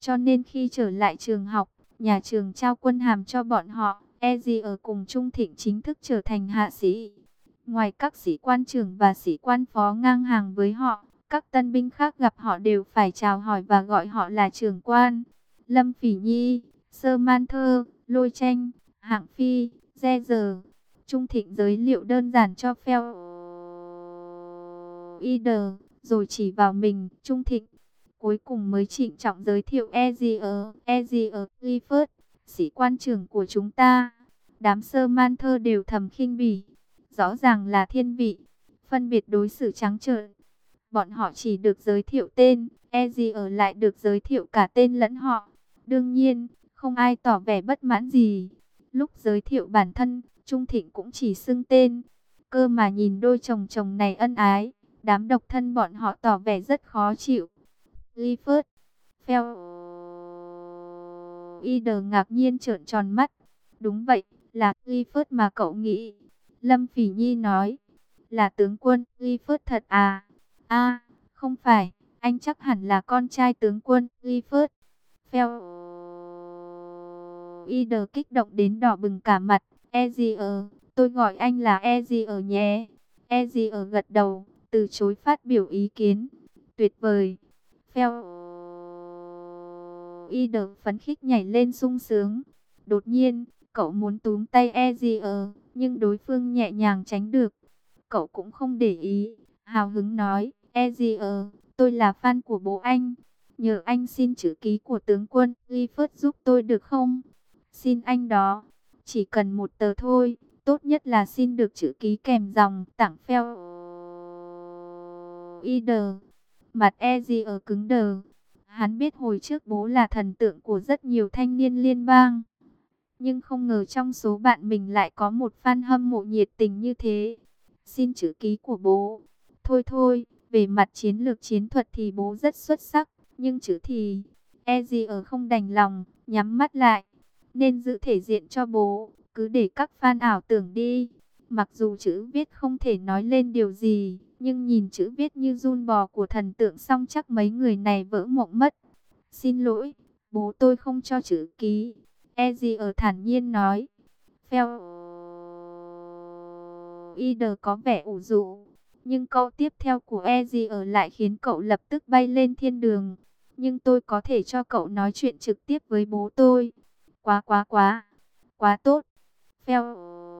Cho nên khi trở lại trường học, nhà trường trao quân hàm cho bọn họ. Ezzy ở cùng Trung Thịnh chính thức trở thành hạ sĩ. Ngoài các sĩ quan trưởng và sĩ quan phó ngang hàng với họ, các tân binh khác gặp họ đều phải chào hỏi và gọi họ là trưởng quan. Lâm Phỉ Nhi, Sơ Man Thơ, Lôi Tranh, Hạng Phi, Re Giờ. Trung Thịnh giới thiệu đơn giản cho Phèo Ider, rồi chỉ vào mình, Trung Thịnh. Cuối cùng mới trịnh trọng giới thiệu Ezzy Clifford, sĩ quan trưởng của chúng ta. Đám Sơ Man Thơ đều thầm khinh bỉ. Rõ ràng là thiên vị, phân biệt đối xử trắng trợn. Bọn họ chỉ được giới thiệu tên, Ezzy lại được giới thiệu cả tên lẫn họ. Đương nhiên, không ai tỏ vẻ bất mãn gì. Lúc giới thiệu bản thân, Trung Thịnh cũng chỉ xưng tên. Cơ mà nhìn đôi chồng chồng này ân ái, đám độc thân bọn họ tỏ vẻ rất khó chịu. Clifford, Phèo Ider ngạc nhiên trợn tròn mắt. Đúng vậy, là Clifford mà cậu nghĩ. Lâm Phỉ Nhi nói, là tướng quân Clifford thật à? À, không phải, anh chắc hẳn là con trai tướng quân Clifford. Phèo Ider kích động đến đỏ bừng cả mặt. Ezzy, tôi gọi anh là Ezzy nhé. Ezzy gật đầu, từ chối phát biểu ý kiến. Tuyệt vời. Phèo Ider phấn khích nhảy lên sung sướng. Đột nhiên, cậu muốn túm tay Ezzy, nhưng đối phương nhẹ nhàng tránh được. Cậu cũng không để ý, hào hứng nói, Ezzy, tôi là fan của bố anh. Nhờ anh xin chữ ký của tướng quân Clifford giúp tôi được không? Xin anh đó, chỉ cần một tờ thôi, tốt nhất là xin được chữ ký kèm dòng tặng Phèo Ider. Mặt Ezzy cứng đờ. Hắn biết hồi trước bố là thần tượng của rất nhiều thanh niên liên bang. Nhưng không ngờ trong số bạn mình lại có một fan hâm mộ nhiệt tình như thế. Xin chữ ký của bố. Thôi thôi, về mặt chiến lược chiến thuật thì bố rất xuất sắc. Nhưng chữ thì... Ezzy không đành lòng, nhắm mắt lại. Nên giữ thể diện cho bố, cứ để các fan ảo tưởng đi. Mặc dù chữ viết không thể nói lên điều gì, nhưng nhìn chữ viết như giun bò của thần tượng xong chắc mấy người này vỡ mộng mất. Xin lỗi, bố tôi không cho chữ ký. Ezzy thản nhiên nói. Phèo Ider có vẻ ủ rũ, nhưng câu tiếp theo của Ezzy lại khiến cậu lập tức bay lên thiên đường. Nhưng tôi có thể cho cậu nói chuyện trực tiếp với bố tôi. Quá tốt. Phèo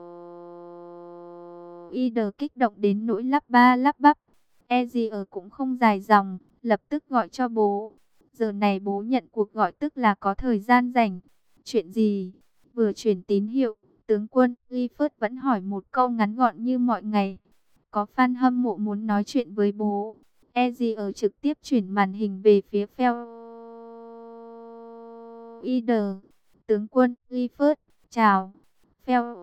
Ider kích động đến nỗi lắp ba lắp bắp. Ezzy cũng không dài dòng, lập tức gọi cho bố. Giờ này bố nhận cuộc gọi tức là có thời gian rảnh. Chuyện gì? Vừa truyền tín hiệu, tướng quân Clifford vẫn hỏi một câu ngắn gọn như mọi ngày. Có fan hâm mộ muốn nói chuyện với bố. Ezzy trực tiếp chuyển màn hình về phía Phèo Ider. Tướng quân Clifford, chào. Phèo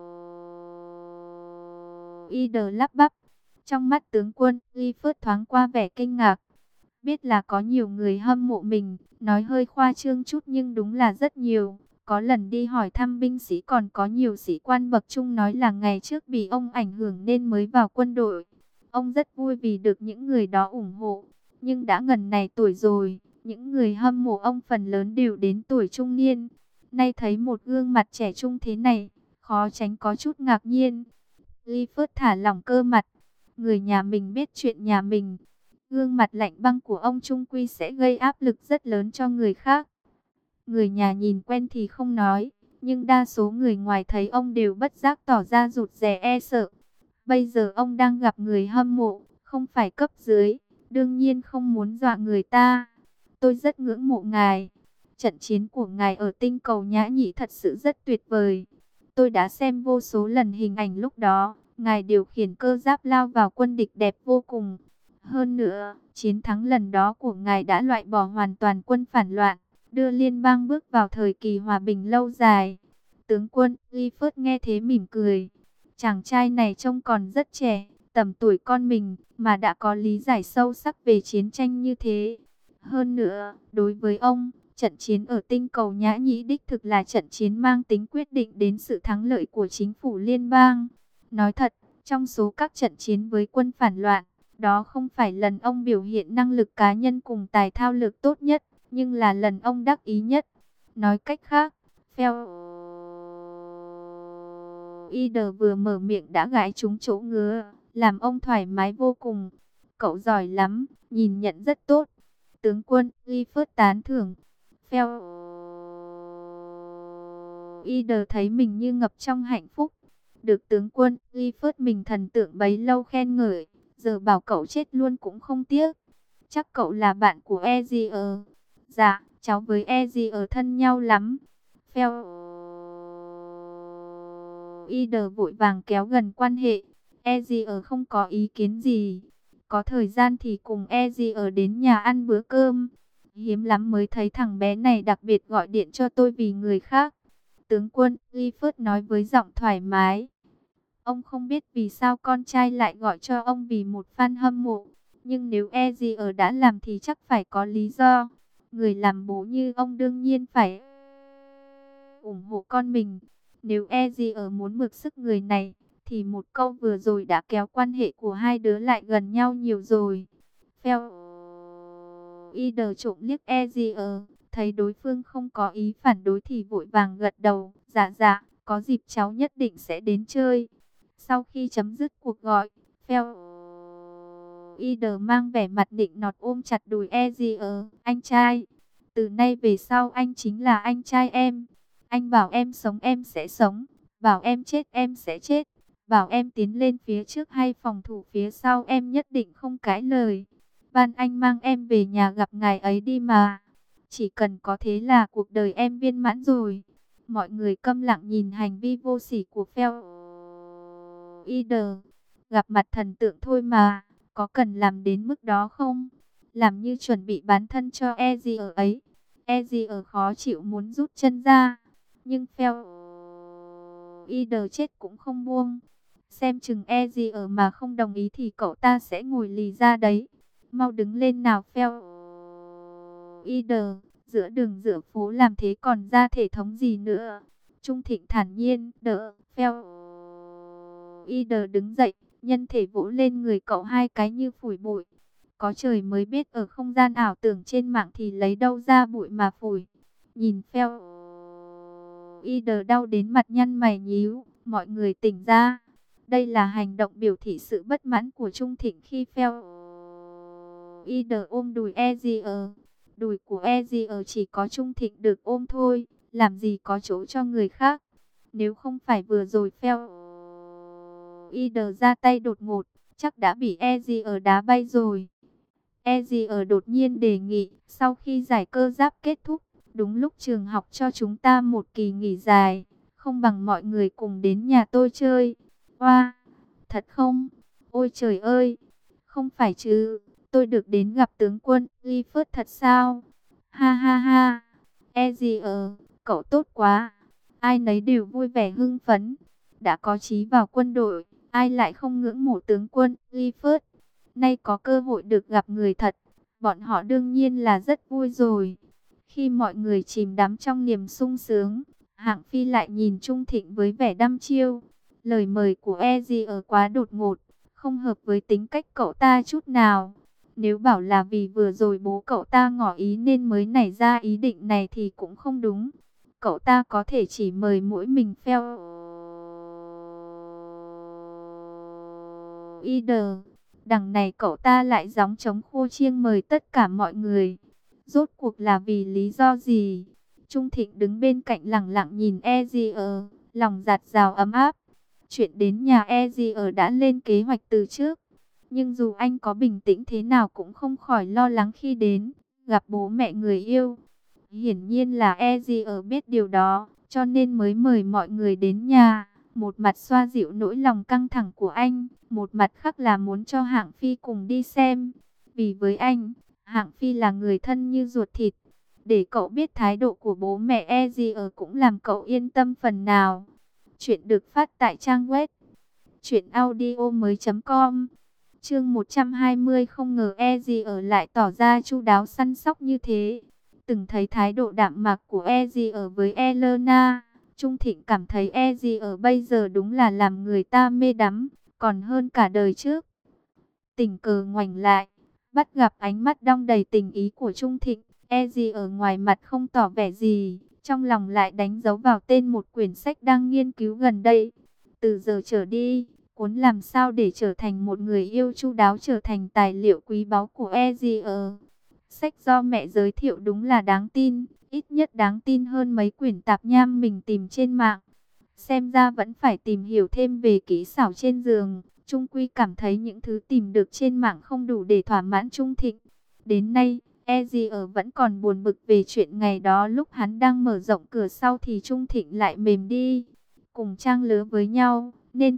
Ider lắp bắp. Trong mắt tướng quân Clifford thoáng qua vẻ kinh ngạc. Biết là có nhiều người hâm mộ mình, nói hơi khoa trương chút nhưng đúng là rất nhiều. Có lần đi hỏi thăm binh sĩ còn có nhiều sĩ quan bậc trung nói là ngày trước bị ông ảnh hưởng nên mới vào quân đội. Ông rất vui vì được những người đó ủng hộ. Nhưng đã ngần này tuổi rồi, những người hâm mộ ông phần lớn đều đến tuổi trung niên. Nay thấy một gương mặt trẻ trung thế này, khó tránh có chút ngạc nhiên. Clifford thả lỏng cơ mặt. Người nhà mình biết chuyện nhà mình. Gương mặt lạnh băng của ông trung quy sẽ gây áp lực rất lớn cho người khác. Người nhà nhìn quen thì không nói, nhưng đa số người ngoài thấy ông đều bất giác tỏ ra rụt rè e sợ. Bây giờ ông đang gặp người hâm mộ, không phải cấp dưới, đương nhiên không muốn dọa người ta. Tôi rất ngưỡng mộ ngài. Trận chiến của ngài ở tinh cầu Nhã Nhĩ thật sự rất tuyệt vời. Tôi đã xem vô số lần hình ảnh lúc đó, ngài điều khiển cơ giáp lao vào quân địch đẹp vô cùng. Hơn nữa, chiến thắng lần đó của ngài đã loại bỏ hoàn toàn quân phản loạn, đưa liên bang bước vào thời kỳ hòa bình lâu dài. Tướng quân Clifford nghe thế mỉm cười. Chàng trai này trông còn rất trẻ, tầm tuổi con mình, mà đã có lý giải sâu sắc về chiến tranh như thế. Hơn nữa, đối với ông, trận chiến ở tinh cầu Nhã Nhĩ đích thực là trận chiến mang tính quyết định đến sự thắng lợi của chính phủ liên bang. Nói thật, trong số các trận chiến với quân phản loạn, đó không phải lần ông biểu hiện năng lực cá nhân cùng tài thao lược tốt nhất, nhưng là lần ông đắc ý nhất. Nói cách khác, Phèo Ider vừa mở miệng đã gãi trúng chỗ ngứa, làm ông thoải mái vô cùng. Cậu giỏi lắm, nhìn nhận rất tốt. Tướng quân Clifford tán thưởng. Phèo Ider thấy mình như ngập trong hạnh phúc. Được tướng quân Clifford mình thần tượng bấy lâu khen ngợi, giờ bảo cậu chết luôn cũng không tiếc. Chắc cậu là bạn của Ezier. Dạ, cháu với Ezier thân nhau lắm. Phèo Ider vội vàng kéo gần quan hệ. Ezier không có ý kiến gì. Có thời gian thì cùng Ezier đến nhà ăn bữa cơm. Hiếm lắm mới thấy thằng bé này đặc biệt gọi điện cho tôi vì người khác. Tướng quân Clifford nói với giọng thoải mái. Ông không biết vì sao con trai lại gọi cho ông vì một fan hâm mộ. Nhưng nếu Ezier đã làm thì chắc phải có lý do. Người làm bố như ông đương nhiên phải ủng hộ con mình. Nếu Ezier muốn mượn sức người này, thì một câu vừa rồi đã kéo quan hệ của hai đứa lại gần nhau nhiều rồi. Phèo Ider trộm liếc Ezier, thấy đối phương không có ý phản đối thì vội vàng gật đầu. Dạ dạ, có dịp cháu nhất định sẽ đến chơi. Sau khi chấm dứt cuộc gọi, Phèo Ider mang vẻ mặt định nọt ôm chặt đùi Ezier. Anh trai, từ nay về sau anh chính là anh trai em. Anh bảo em sống em sẽ sống, bảo em chết em sẽ chết, bảo em tiến lên phía trước hay phòng thủ phía sau em nhất định không cãi lời. Van anh mang em về nhà gặp ngài ấy đi mà. Chỉ cần có thế là cuộc đời em viên mãn rồi. Mọi người câm lặng nhìn hành vi vô sỉ của Phèo Ider. Gặp mặt thần tượng thôi mà, có cần làm đến mức đó không? Làm như chuẩn bị bán thân cho Ezier ấy. Ezier khó chịu muốn rút chân ra. Nhưng Phèo Ider chết cũng không buông. Xem chừng Ezier mà không đồng ý thì cậu ta sẽ ngồi lì ra đấy. Mau đứng lên nào Phèo Ider. Giữa đường giữa phố làm thế còn ra thể thống gì nữa. Trung Thịnh thản nhiên đỡ Phèo Ider đứng dậy, nhân thể vỗ lên người cậu hai cái như phủi bụi. Có trời mới biết ở không gian ảo tưởng trên mạng thì lấy đâu ra bụi mà phủi. Nhìn Phèo Ider đau đến mặt nhăn mày nhíu, mọi người tỉnh ra. Đây là hành động biểu thị sự bất mãn của Trung Thịnh khi Phèo Ider ôm đùi Ezier. Đùi của Ezier chỉ có Trung Thịnh được ôm thôi, làm gì có chỗ cho người khác. Nếu không phải vừa rồi Phèo Ider ra tay đột ngột, chắc đã bị Ezier đá bay rồi. Ezier đột nhiên đề nghị, sau khi giải cơ giáp kết thúc, đúng lúc trường học cho chúng ta một kỳ nghỉ dài, không bằng mọi người cùng đến nhà tôi chơi. Oa, thật không? Ôi trời ơi, không phải chứ, tôi được đến gặp tướng quân Clifford thật sao? Ha ha ha, Ezier, cậu tốt quá. Ai nấy đều vui vẻ hưng phấn. Đã có chí vào quân đội, ai lại không ngưỡng mộ tướng quân Clifford. Nay có cơ hội được gặp người thật, bọn họ đương nhiên là rất vui rồi. Khi mọi người chìm đắm trong niềm sung sướng, Hạng Phi lại nhìn Trung Thịnh với vẻ đăm chiêu. Lời mời của Ezier quá đột ngột, không hợp với tính cách cậu ta chút nào. Nếu bảo là vì vừa rồi bố cậu ta ngỏ ý nên mới nảy ra ý định này thì cũng không đúng. Cậu ta có thể chỉ mời mỗi mình Phèo Ider. Đằng này cậu ta lại gióng trống khua chiêng mời tất cả mọi người. Rốt cuộc là vì lý do gì? Trung Thịnh đứng bên cạnh lẳng lặng nhìn Ezier, lòng dạt dào ấm áp. Chuyện đến nhà Ezier đã lên kế hoạch từ trước. Nhưng dù anh có bình tĩnh thế nào cũng không khỏi lo lắng khi đến gặp bố mẹ người yêu. Hiển nhiên là Ezier biết điều đó, cho nên mới mời mọi người đến nhà. Một mặt xoa dịu nỗi lòng căng thẳng của anh, một mặt khác là muốn cho Hạng Phi cùng đi xem. Vì với anh, Hạng Phi là người thân như ruột thịt. Để cậu biết thái độ của bố mẹ Ezier cũng làm cậu yên tâm phần nào. Chuyện được phát tại trang web truyệnaudiomoi.com. Chương 120. Không ngờ Ezier lại tỏ ra chu đáo săn sóc như thế. Từng thấy thái độ đạm mạc của Ezier với Elena, Trung Thịnh cảm thấy Ezier bây giờ đúng là làm người ta mê đắm, còn hơn cả đời trước. Tình cờ ngoảnh lại, bắt gặp ánh mắt đong đầy tình ý của Trung Thịnh. Easy ở ngoài mặt không tỏ vẻ gì, trong lòng lại đánh dấu vào tên một quyển sách đang nghiên cứu gần đây. Từ giờ trở đi, cuốn làm sao để trở thành một người yêu chu đáo trở thành tài liệu quý báu của Easy. Sách do mẹ giới thiệu đúng là đáng tin, ít nhất đáng tin hơn mấy quyển tạp nham mình tìm trên mạng. Xem ra vẫn phải tìm hiểu thêm về kỹ xảo trên giường. Trung Quy cảm thấy những thứ tìm được trên mạng không đủ để thỏa mãn Trung Thịnh. Đến nay, Ezier vẫn còn buồn bực về chuyện ngày đó lúc hắn đang mở rộng cửa sau thì Trung Thịnh lại mềm đi. Cùng trang lứa với nhau, nên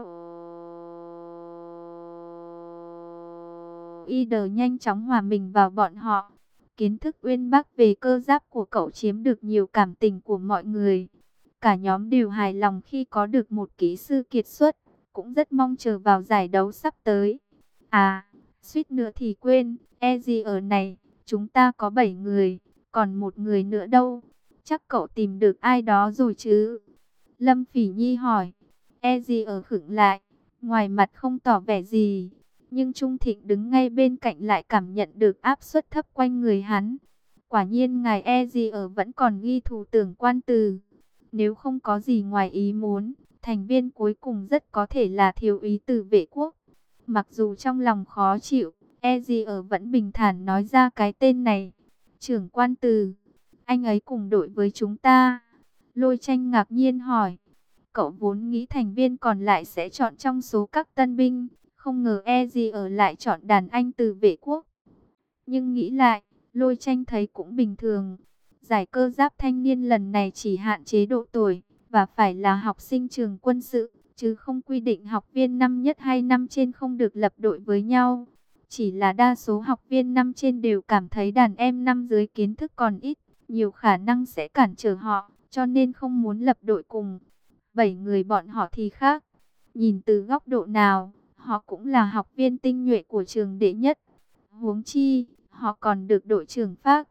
Ider nhanh chóng hòa mình vào bọn họ. Kiến thức uyên bác về cơ giáp của cậu chiếm được nhiều cảm tình của mọi người. Cả nhóm đều hài lòng khi có được một kỹ sư kiệt xuất, cũng rất mong chờ vào giải đấu sắp tới. À, suýt nữa thì quên, ở này, chúng ta có 7 người, còn một người nữa đâu? Chắc cậu tìm được ai đó rồi chứ? Lâm Phỉ Nhi hỏi. ở khựng lại, ngoài mặt không tỏ vẻ gì, nhưng Trung Thịnh đứng ngay bên cạnh lại cảm nhận được áp suất thấp quanh người hắn. Quả nhiên ngài ở vẫn còn ghi thủ tưởng quan từ. Nếu không có gì ngoài ý muốn, thành viên cuối cùng rất có thể là thiếu úy Từ Vệ Quốc. Mặc dù trong lòng khó chịu, ở vẫn bình thản nói ra cái tên này. Trưởng quan Từ, anh ấy cùng đội với chúng ta. Lôi Tranh ngạc nhiên hỏi. Cậu vốn nghĩ thành viên còn lại sẽ chọn trong số các tân binh, không ngờ ở lại chọn đàn anh Từ Vệ Quốc. Nhưng nghĩ lại, Lôi Tranh thấy cũng bình thường. Giải cơ giáp thanh niên lần này chỉ hạn chế độ tuổi, và phải là học sinh trường quân sự, chứ không quy định học viên năm nhất hay năm trên không được lập đội với nhau. Chỉ là đa số học viên năm trên đều cảm thấy đàn em năm dưới kiến thức còn ít, nhiều khả năng sẽ cản trở họ, cho nên không muốn lập đội cùng. 7 người bọn họ thì khác. Nhìn từ góc độ nào, họ cũng là học viên tinh nhuệ của trường đệ nhất. Huống chi, họ còn được đội trưởng Phác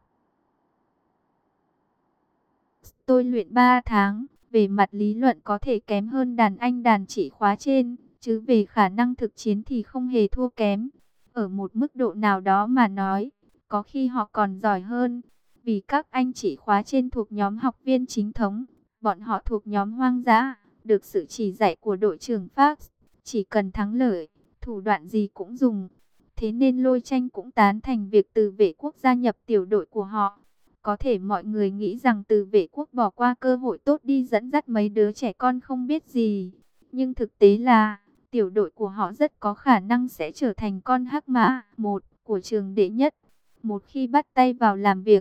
tôi luyện 3 tháng, về mặt lý luận có thể kém hơn đàn anh đàn chị khóa trên, chứ về khả năng thực chiến thì không hề thua kém. Ở một mức độ nào đó mà nói, có khi họ còn giỏi hơn, vì các anh chị khóa trên thuộc nhóm học viên chính thống, bọn họ thuộc nhóm hoang dã, được sự chỉ dạy của đội trưởng Fox, chỉ cần thắng lợi, thủ đoạn gì cũng dùng. Thế nên Lôi Tranh cũng tán thành việc Từ Vệ Quốc gia nhập tiểu đội của họ. Có thể mọi người nghĩ rằng Từ Vệ Quốc bỏ qua cơ hội tốt đi dẫn dắt mấy đứa trẻ con không biết gì. Nhưng thực tế là, tiểu đội của họ rất có khả năng sẽ trở thành con hắc mã một của trường đệ nhất. Một khi bắt tay vào làm việc,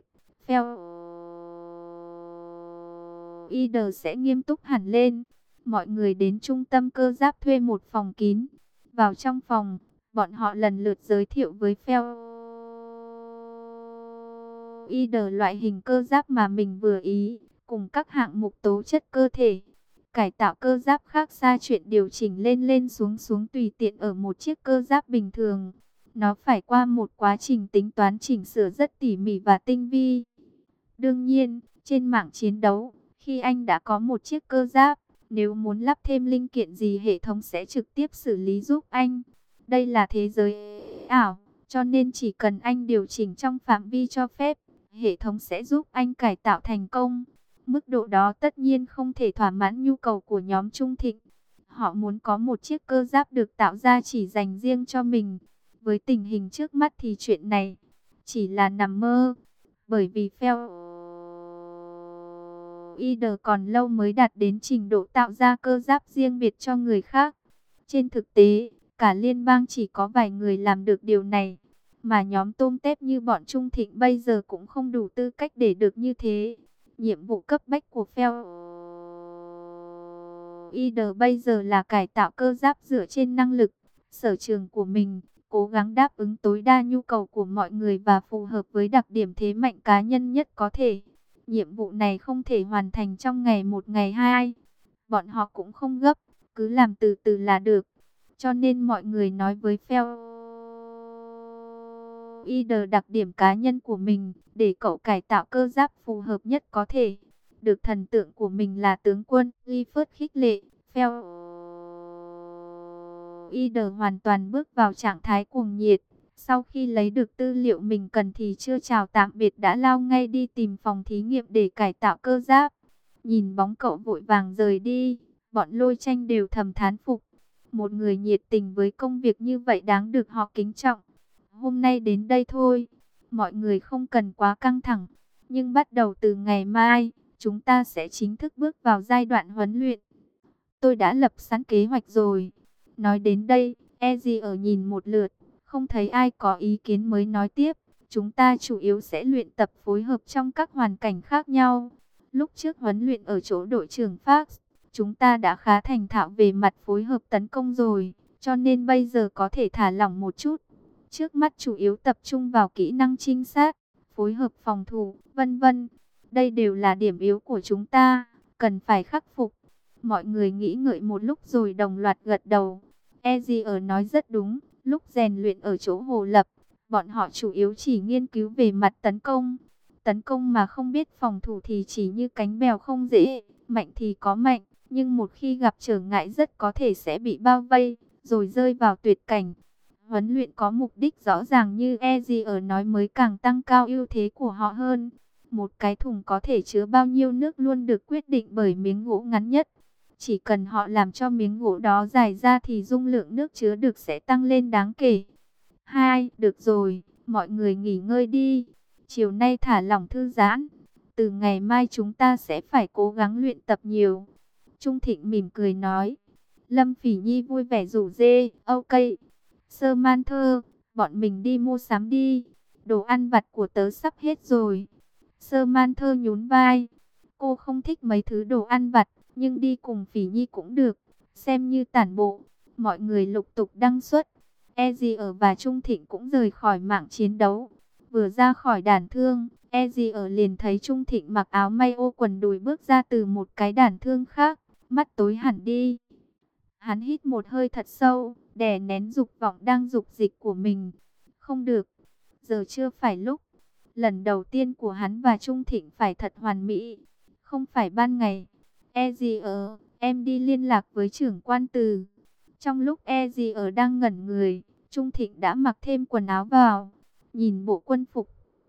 Ider sẽ nghiêm túc hẳn lên. Mọi người đến trung tâm cơ giáp thuê một phòng kín. Vào trong phòng, bọn họ lần lượt giới thiệu với Ider loại hình cơ giáp mà mình vừa ý, cùng các hạng mục tố chất cơ thể. Cải tạo cơ giáp khác xa chuyện điều chỉnh lên lên xuống xuống tùy tiện ở một chiếc cơ giáp bình thường. Nó phải qua một quá trình tính toán chỉnh sửa rất tỉ mỉ và tinh vi. Đương nhiên, trên mạng chiến đấu, khi anh đã có một chiếc cơ giáp, nếu muốn lắp thêm linh kiện gì hệ thống sẽ trực tiếp xử lý giúp anh. Đây là thế giới ảo, cho nên chỉ cần anh điều chỉnh trong phạm vi cho phép, hệ thống sẽ giúp anh cải tạo thành công. Mức độ đó tất nhiên không thể thỏa mãn nhu cầu của nhóm Trung Thịnh. Họ muốn có một chiếc cơ giáp được tạo ra chỉ dành riêng cho mình. Với tình hình trước mắt thì chuyện này chỉ là nằm mơ. Bởi vì Ider còn lâu mới đạt đến trình độ tạo ra cơ giáp riêng biệt cho người khác. Trên thực tế, cả liên bang chỉ có vài người làm được điều này. Mà nhóm tôm tép như bọn Trung Thịnh bây giờ cũng không đủ tư cách để được như thế. Nhiệm vụ cấp bách của Ider bây giờ là cải tạo cơ giáp dựa trên năng lực, sở trường của mình, cố gắng đáp ứng tối đa nhu cầu của mọi người và phù hợp với đặc điểm thế mạnh cá nhân nhất có thể. Nhiệm vụ này không thể hoàn thành trong ngày một ngày hai. Bọn họ cũng không gấp, cứ làm từ từ là được. Cho nên mọi người nói với Ider đặc điểm cá nhân của mình, để cậu cải tạo cơ giáp phù hợp nhất có thể. Được thần tượng của mình là tướng quân Clifford khích lệ, Ider hoàn toàn bước vào trạng thái cuồng nhiệt. Sau khi lấy được tư liệu mình cần thì chưa chào tạm biệt đã lao ngay đi tìm phòng thí nghiệm để cải tạo cơ giáp. Nhìn bóng cậu vội vàng rời đi, bọn Lôi Tranh đều thầm thán phục. Một người nhiệt tình với công việc như vậy đáng được họ kính trọng. Hôm nay đến đây thôi, mọi người không cần quá căng thẳng. Nhưng bắt đầu từ ngày mai, chúng ta sẽ chính thức bước vào giai đoạn huấn luyện. Tôi đã lập sẵn kế hoạch rồi. Nói đến đây, Eji ở nhìn một lượt, không thấy ai có ý kiến mới nói tiếp. Chúng ta chủ yếu sẽ luyện tập phối hợp trong các hoàn cảnh khác nhau. Lúc trước huấn luyện ở chỗ đội trưởng Fox, chúng ta đã khá thành thạo về mặt phối hợp tấn công rồi, cho nên bây giờ có thể thả lỏng một chút. Trước mắt chủ yếu tập trung vào kỹ năng trinh sát, phối hợp phòng thủ, vân vân. Đây đều là điểm yếu của chúng ta, cần phải khắc phục. Mọi người nghĩ ngợi một lúc rồi đồng loạt gật đầu. Ezier nói rất đúng, lúc rèn luyện ở chỗ Hồ Lập, bọn họ chủ yếu chỉ nghiên cứu về mặt tấn công. Tấn công mà không biết phòng thủ thì chỉ như cánh bèo không dễ, mạnh thì có mạnh, nhưng một khi gặp trở ngại rất có thể sẽ bị bao vây, rồi rơi vào tuyệt cảnh. Huấn luyện có mục đích rõ ràng như Ezier nói mới càng tăng cao ưu thế của họ hơn. Một cái thùng có thể chứa bao nhiêu nước luôn được quyết định bởi miếng gỗ ngắn nhất. Chỉ cần họ làm cho miếng gỗ đó dài ra thì dung lượng nước chứa được sẽ tăng lên đáng kể. Được rồi, mọi người nghỉ ngơi đi. Chiều nay thả lỏng thư giãn. Từ ngày mai chúng ta sẽ phải cố gắng luyện tập nhiều. Trung Thịnh mỉm cười nói. Lâm Phỉ Nhi vui vẻ rủ rê. Ok. Sơ Man Thơ, bọn mình đi mua sắm đi. Đồ ăn vặt của tớ sắp hết rồi. Sơ Man Thơ nhún vai. Cô không thích mấy thứ đồ ăn vặt, nhưng đi cùng Phỉ Nhi cũng được. Xem như tản bộ. Mọi người lục tục đăng xuất. Ezier và Trung Thịnh cũng rời khỏi mảng chiến đấu. Vừa ra khỏi đàn thương, Ezier liền thấy Trung Thịnh mặc áo may ô quần đùi bước ra từ một cái đàn thương khác. Mắt tối hẳn đi. Hắn hít một hơi thật sâu, đè nén dục vọng đang dục dịch của mình. Không được, giờ chưa phải lúc. Lần đầu tiên của hắn và Trung Thịnh phải thật hoàn mỹ. Không phải ban ngày. Ezier, em đi liên lạc với trưởng quan Từ. Trong lúc Ezier đang ngẩn người, Trung Thịnh đã mặc thêm quần áo vào. Nhìn bộ quân phục,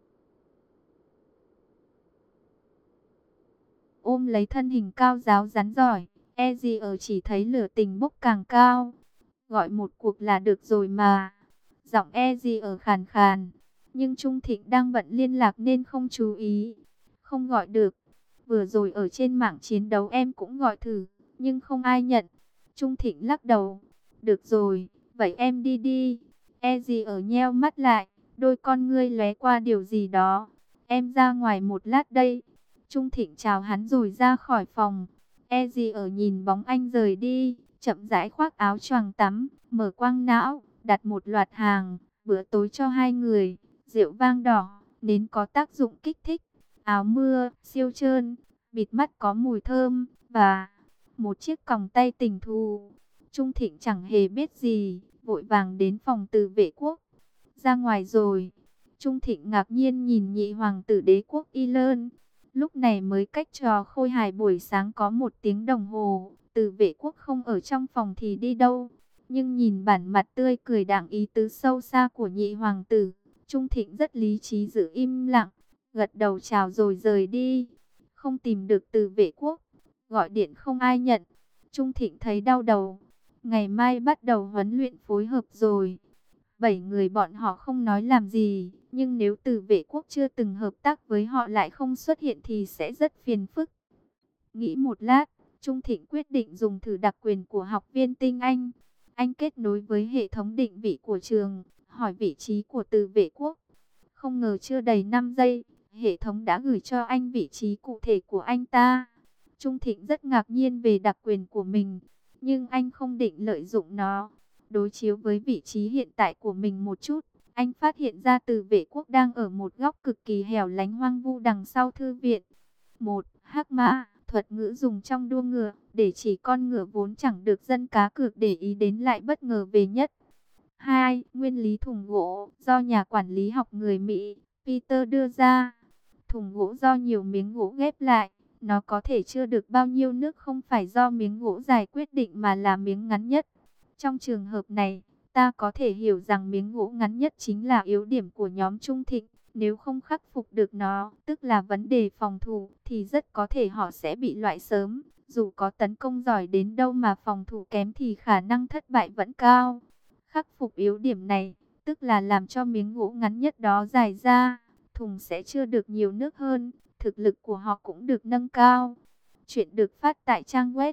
ôm lấy thân hình cao ráo rắn giỏi, Ezier chỉ thấy lửa tình bốc càng cao. Gọi một cuộc là được rồi mà. Giọng Ezier khàn khàn, nhưng Trung Thịnh đang bận liên lạc nên không chú ý. Không gọi được. Vừa rồi ở trên mảng chiến đấu em cũng gọi thử, nhưng không ai nhận. Trung Thịnh lắc đầu. Được rồi, vậy em đi đi. Ezier nheo mắt lại, đôi con ngươi lóe qua điều gì đó. Em ra ngoài một lát đây. Trung Thịnh chào hắn rồi ra khỏi phòng. Ezier nhìn bóng anh rời đi, chậm rãi khoác áo choàng tắm, mở quang não, đặt một loạt hàng, bữa tối cho hai người, rượu vang đỏ, nến có tác dụng kích thích, áo mưa, siêu trơn, bịt mắt có mùi thơm, và một chiếc còng tay tình thù. Trung Thịnh chẳng hề biết gì, vội vàng đến phòng Từ Vệ Quốc. Ra ngoài rồi, Trung Thịnh ngạc nhiên nhìn nhị hoàng tử Đế quốc Y Lơn. Lúc này mới cách trò khôi hài buổi sáng có 1 tiếng đồng hồ, Từ Vệ Quốc không ở trong phòng thì đi đâu. Nhưng nhìn bản mặt tươi cười đảng ý tứ sâu xa của nhị hoàng tử, Trung Thịnh rất lý trí giữ im lặng, gật đầu chào rồi rời đi. Không tìm được Từ Vệ Quốc, gọi điện không ai nhận. Trung Thịnh thấy đau đầu. Ngày mai bắt đầu huấn luyện phối hợp rồi. 7 người bọn họ không nói làm gì, nhưng nếu Từ Vệ Quốc chưa từng hợp tác với họ lại không xuất hiện thì sẽ rất phiền phức. Nghĩ một lát, Trung Thịnh quyết định dùng thử đặc quyền của học viên tinh Anh. Anh kết nối với hệ thống định vị của trường, hỏi vị trí của Từ Vệ Quốc. Không ngờ chưa đầy 5 giây, hệ thống đã gửi cho anh vị trí cụ thể của anh ta. Trung Thịnh rất ngạc nhiên về đặc quyền của mình, nhưng anh không định lợi dụng nó. Đối chiếu với vị trí hiện tại của mình một chút, anh phát hiện ra Từ Vệ Quốc đang ở một góc cực kỳ hẻo lánh hoang vu đằng sau thư viện. Hắc mã, thuật ngữ dùng trong đua ngựa, để chỉ con ngựa vốn chẳng được dân cá cược để ý đến lại bất ngờ về nhất. 2. Nguyên lý thùng gỗ, do nhà quản lý học người Mỹ, Peter đưa ra. Thùng gỗ do nhiều miếng gỗ ghép lại, nó có thể chứa được bao nhiêu nước không phải do miếng gỗ dài quyết định mà là miếng ngắn nhất. Trong trường hợp này, Ta có thể hiểu rằng miếng gỗ ngắn nhất chính là yếu điểm của nhóm Trung Thịnh. Nếu không khắc phục được nó, tức là vấn đề phòng thủ, thì rất có thể họ sẽ bị loại sớm. Dù có tấn công giỏi đến đâu mà phòng thủ kém thì khả năng thất bại vẫn cao. Khắc phục yếu điểm này, tức là làm cho miếng gỗ ngắn nhất đó dài ra, thùng sẽ chưa được nhiều nước hơn, thực lực của họ cũng được nâng cao. Chuyện được phát tại trang web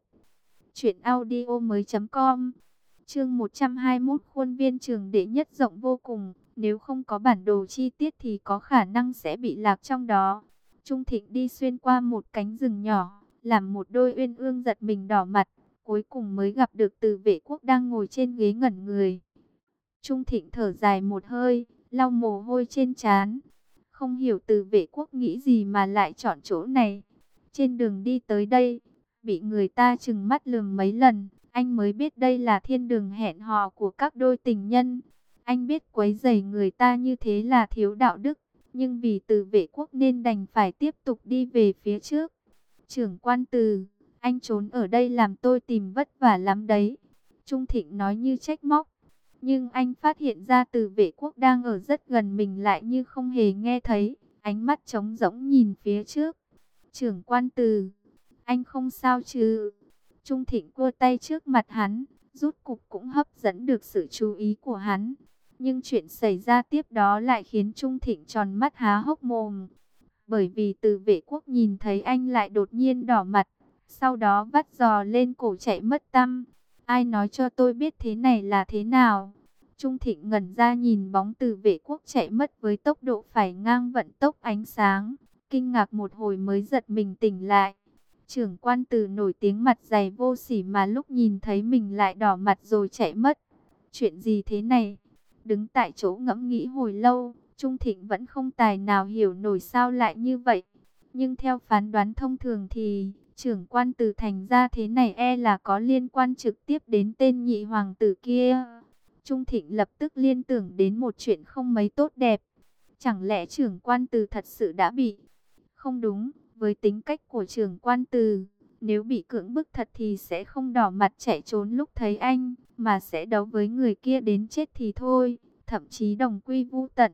truyệnaudiomoi.com. Chương 121, khuôn viên trường đệ nhất rộng vô cùng, nếu không có bản đồ chi tiết thì có khả năng sẽ bị lạc trong đó. Trung Thịnh đi xuyên qua một cánh rừng nhỏ, làm một đôi uyên ương giật mình đỏ mặt, cuối cùng mới gặp được Từ Vệ Quốc đang ngồi trên ghế ngẩn người. Trung Thịnh thở dài một hơi, lau mồ hôi trên trán. Không hiểu Từ Vệ Quốc nghĩ gì mà lại chọn chỗ này. Trên đường đi tới đây, bị người ta trừng mắt lườm mấy lần, anh mới biết đây là thiên đường hẹn hò của các đôi tình nhân. Anh biết quấy rầy người ta như thế là thiếu đạo đức, nhưng vì Từ Vệ Quốc nên đành phải tiếp tục đi về phía trước. Trưởng quan Từ, anh trốn ở đây làm tôi tìm vất vả lắm đấy. Trung Thịnh nói như trách móc. Nhưng anh phát hiện ra Từ Vệ Quốc đang ở rất gần mình lại như không hề nghe thấy, ánh mắt trống rỗng nhìn phía trước. Trưởng quan Từ, anh không sao chứ? Trung Thịnh cua tay trước mặt hắn, rút cục cũng hấp dẫn được sự chú ý của hắn. Nhưng chuyện xảy ra tiếp đó lại khiến Trung Thịnh tròn mắt há hốc mồm. Bởi vì Từ Vệ Quốc nhìn thấy anh lại đột nhiên đỏ mặt, sau đó vắt giò lên cổ chạy mất tăm. Ai nói cho tôi biết thế này là thế nào? Trung Thịnh ngẩn ra nhìn bóng Từ Vệ Quốc chạy mất với tốc độ phải ngang vận tốc ánh sáng. Kinh ngạc một hồi mới giật mình tỉnh lại. Trưởng quan Từ nổi tiếng mặt dày vô sỉ mà lúc nhìn thấy mình lại đỏ mặt rồi chạy mất. Chuyện gì thế này? Đứng tại chỗ ngẫm nghĩ hồi lâu, Trung Thịnh vẫn không tài nào hiểu nổi sao lại như vậy. Nhưng theo phán đoán thông thường thì trưởng quan Từ thành ra thế này e là có liên quan trực tiếp đến tên nhị hoàng tử kia. Trung Thịnh lập tức liên tưởng đến một chuyện không mấy tốt đẹp. Chẳng lẽ trưởng quan Từ thật sự đã bị? Không đúng, với tính cách của trưởng quan Từ, nếu bị cưỡng bức thật thì sẽ không đỏ mặt chạy trốn lúc thấy anh, mà sẽ đấu với người kia đến chết thì thôi, thậm chí đồng quy vu tận.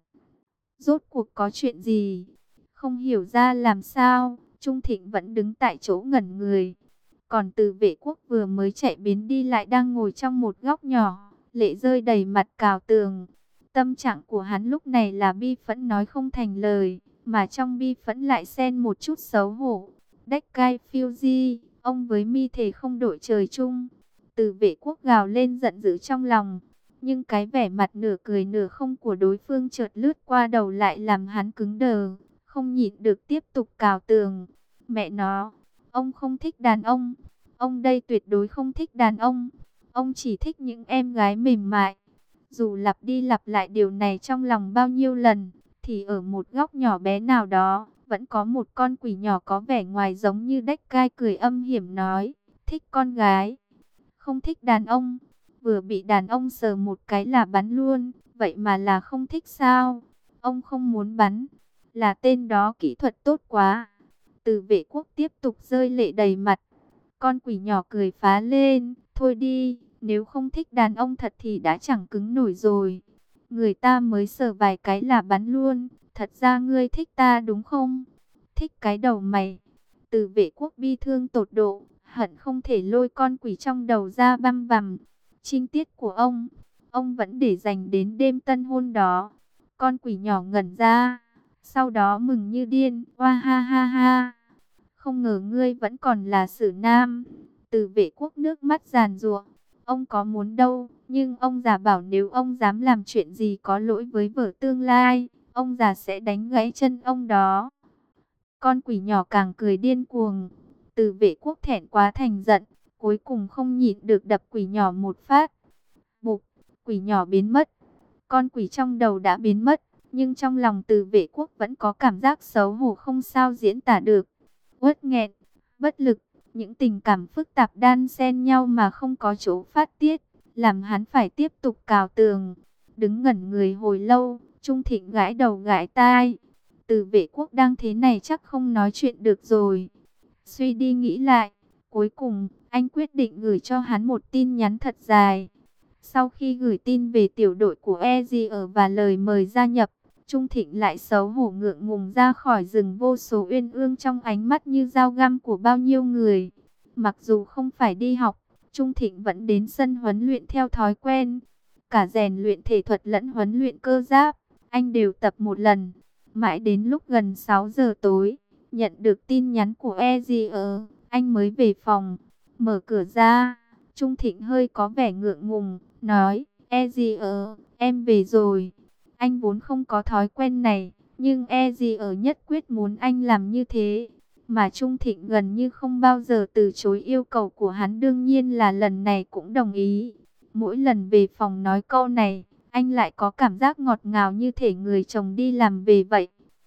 Rốt cuộc có chuyện gì? Không hiểu ra làm sao, Trung Thịnh vẫn đứng tại chỗ ngẩn người. Còn Từ Vệ Quốc vừa mới chạy biến đi lại đang ngồi trong một góc nhỏ, lệ rơi đầy mặt cào tường. Tâm trạng của hắn lúc này là bi phẫn nói không thành lời, mà trong bi phẫn lại xen một chút xấu hổ. Đách cai phiêu di, ông với mi thể không đội trời chung. Từ Vệ Quốc gào lên giận dữ trong lòng, nhưng cái vẻ mặt nửa cười nửa không của đối phương chợt lướt qua đầu lại làm hắn cứng đờ, không nhịn được tiếp tục cào tường. Mẹ nó, ông không thích đàn ông đây tuyệt đối không thích đàn ông chỉ thích những em gái mềm mại. Dù lặp đi lặp lại điều này trong lòng bao nhiêu lần, thì ở một góc nhỏ bé nào đó, vẫn có một con quỷ nhỏ có vẻ ngoài giống như Đách Cai cười âm hiểm nói, thích con gái, không thích đàn ông. Vừa bị đàn ông sờ một cái là bắn luôn, vậy mà là không thích sao? Ông không muốn bắn, là tên đó kỹ thuật tốt quá. Từ Vệ Quốc tiếp tục rơi lệ đầy mặt. Con quỷ nhỏ cười phá lên, thôi đi, nếu không thích đàn ông thật thì đã chẳng cứng nổi rồi. Người ta mới sờ vài cái là bắn luôn, thật ra ngươi thích ta đúng không? Thích cái đầu mày. Từ Vệ Quốc bi thương tột độ, hận không thể lôi con quỷ trong đầu ra băm vằm. Trinh tiết của ông vẫn để dành đến đêm tân hôn đó. Con quỷ nhỏ ngẩn ra, sau đó mừng như điên, oa ha ha ha. Không ngờ ngươi vẫn còn là Sử Nam. Từ Vệ Quốc nước mắt giàn giụa. Ông có muốn đâu, nhưng ông già bảo nếu ông dám làm chuyện gì có lỗi với vợ tương lai, ông già sẽ đánh gãy chân ông đó. Con quỷ nhỏ càng cười điên cuồng. Từ Vệ Quốc thẹn quá thành giận, cuối cùng không nhịn được đập quỷ nhỏ một phát. Bụp, quỷ nhỏ biến mất. Con quỷ trong đầu đã biến mất, nhưng trong lòng Từ Vệ Quốc vẫn có cảm giác xấu hổ không sao diễn tả được. Uất nghẹn, bất lực, những tình cảm phức tạp đan xen nhau mà không có chỗ phát tiết, làm hắn phải tiếp tục cào tường. Đứng ngẩn người hồi lâu, Trung Thịnh gãi đầu gãi tai. Từ Vệ Quốc đang thế này chắc không nói chuyện được rồi. Suy đi nghĩ lại, cuối cùng, anh quyết định gửi cho hắn một tin nhắn thật dài. Sau khi gửi tin về tiểu đội của EZR và lời mời gia nhập, Trung Thịnh lại xấu hổ ngượng ngùng ra khỏi rừng, vô số uyên ương trong ánh mắt như dao găm của bao nhiêu người. Mặc dù không phải đi học, Trung Thịnh vẫn đến sân huấn luyện theo thói quen. Cả rèn luyện thể thuật lẫn huấn luyện cơ giáp, anh đều tập một lần. Mãi đến lúc gần 6 giờ tối, nhận được tin nhắn của EZR, anh mới về phòng. Mở cửa ra, Trung Thịnh hơi có vẻ ngượng ngùng, nói, EZR, em về rồi. Anh vốn không có thói quen này, nhưng EZR nhất quyết muốn anh làm như thế. Mà Trung Thịnh gần như không bao giờ từ chối yêu cầu của hắn, đương nhiên là lần này cũng đồng ý. Mỗi lần về phòng nói câu này, anh lại có cảm giác ngọt ngào như thể người chồng đi làm về vậy.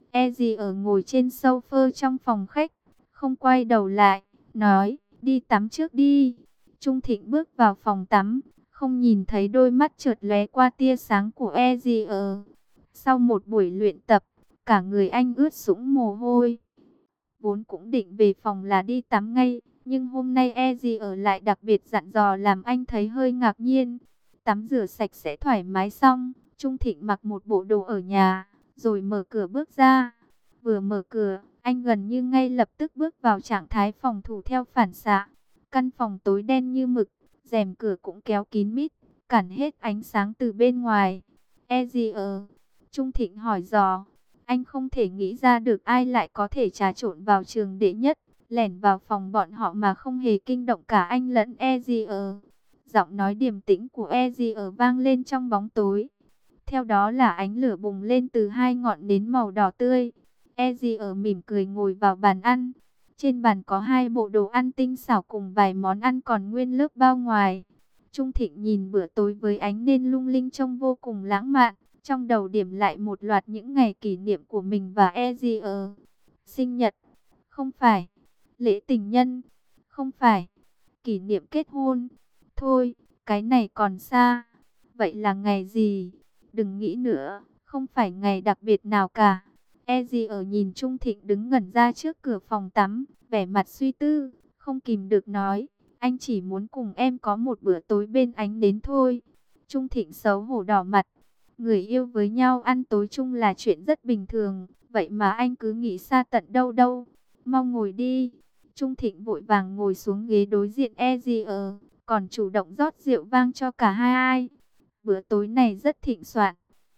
EZR ngồi trên sofa trong phòng khách, không quay đầu lại, nói, đi tắm trước đi. Trung Thịnh bước vào phòng tắm, không nhìn thấy đôi mắt chợt lóe qua tia sáng của EZR. Sau một buổi luyện tập, cả người anh ướt sũng mồ hôi. Vốn cũng định về phòng là đi tắm ngay, nhưng hôm nay EZR lại đặc biệt dặn dò làm anh thấy hơi ngạc nhiên. Tắm rửa sạch sẽ thoải mái xong, Trung Thịnh mặc một bộ đồ ở nhà, rồi mở cửa bước ra. Vừa mở cửa, anh gần như ngay lập tức bước vào trạng thái phòng thủ theo phản xạ. Căn phòng tối đen như mực, rèm cửa cũng kéo kín mít, cản hết ánh sáng từ bên ngoài. EZR, Trung Thịnh hỏi dò. Anh không thể nghĩ ra được ai lại có thể trà trộn vào trường đệ nhất, lẻn vào phòng bọn họ mà không hề kinh động cả anh lẫn EZR. Giọng nói điềm tĩnh của EZR vang lên trong bóng tối. Theo đó là ánh lửa bùng lên từ hai ngọn nến màu đỏ tươi. EZR mỉm cười ngồi vào bàn ăn. Trên bàn có hai bộ đồ ăn tinh xảo cùng vài món ăn còn nguyên lớp bao ngoài. Trung Thịnh nhìn bữa tối với ánh nến lung linh trông vô cùng lãng mạn. Trong đầu điểm lại một loạt những ngày kỷ niệm của mình và EZR. Sinh nhật, không phải. Lễ tình nhân, không phải. Kỷ niệm kết hôn, thôi, cái này còn xa. Vậy là ngày gì? Đừng nghĩ nữa, không phải ngày đặc biệt nào cả. EZR nhìn Trung Thịnh đứng ngẩn ra trước cửa phòng tắm, vẻ mặt suy tư, không kìm được nói. Anh chỉ muốn cùng em có một bữa tối bên ánh nến thôi. Trung Thịnh xấu hổ đỏ mặt. Người yêu với nhau ăn tối chung là chuyện rất bình thường, vậy mà anh cứ nghĩ xa tận đâu đâu. Mau ngồi đi. Trung Thịnh vội vàng ngồi xuống ghế đối diện EZR, còn chủ động rót rượu vang cho cả hai ai. Bữa tối này rất thịnh soạn,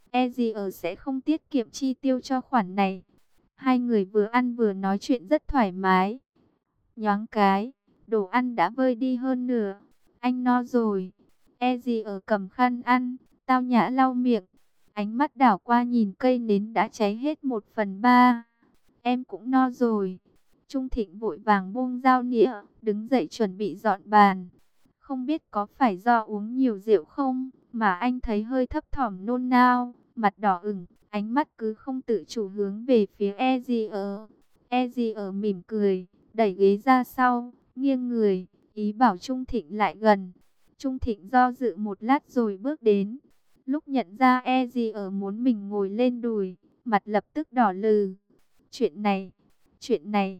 EZR sẽ không tiết kiệm chi tiêu cho khoản này. Hai người vừa ăn vừa nói chuyện rất thoải mái. Nhoáng cái, đồ ăn đã vơi đi hơn nửa. Anh no rồi. EZR cầm khăn ăn, tao nhã lau miệng. Ánh mắt đảo qua nhìn cây nến đã cháy hết 1/3. Em cũng no rồi. Trung Thịnh vội vàng buông dao nĩa, đứng dậy chuẩn bị dọn bàn. Không biết có phải do uống nhiều rượu không, mà anh thấy hơi thấp thỏm nôn nao, mặt đỏ ửng, ánh mắt cứ không tự chủ hướng về phía EZR. EZR mỉm cười, đẩy ghế ra sau, nghiêng người, ý bảo Trung Thịnh lại gần. Trung Thịnh do dự một lát rồi bước đến. Lúc nhận ra EZR muốn mình ngồi lên đùi, mặt lập tức đỏ lừ. Chuyện này,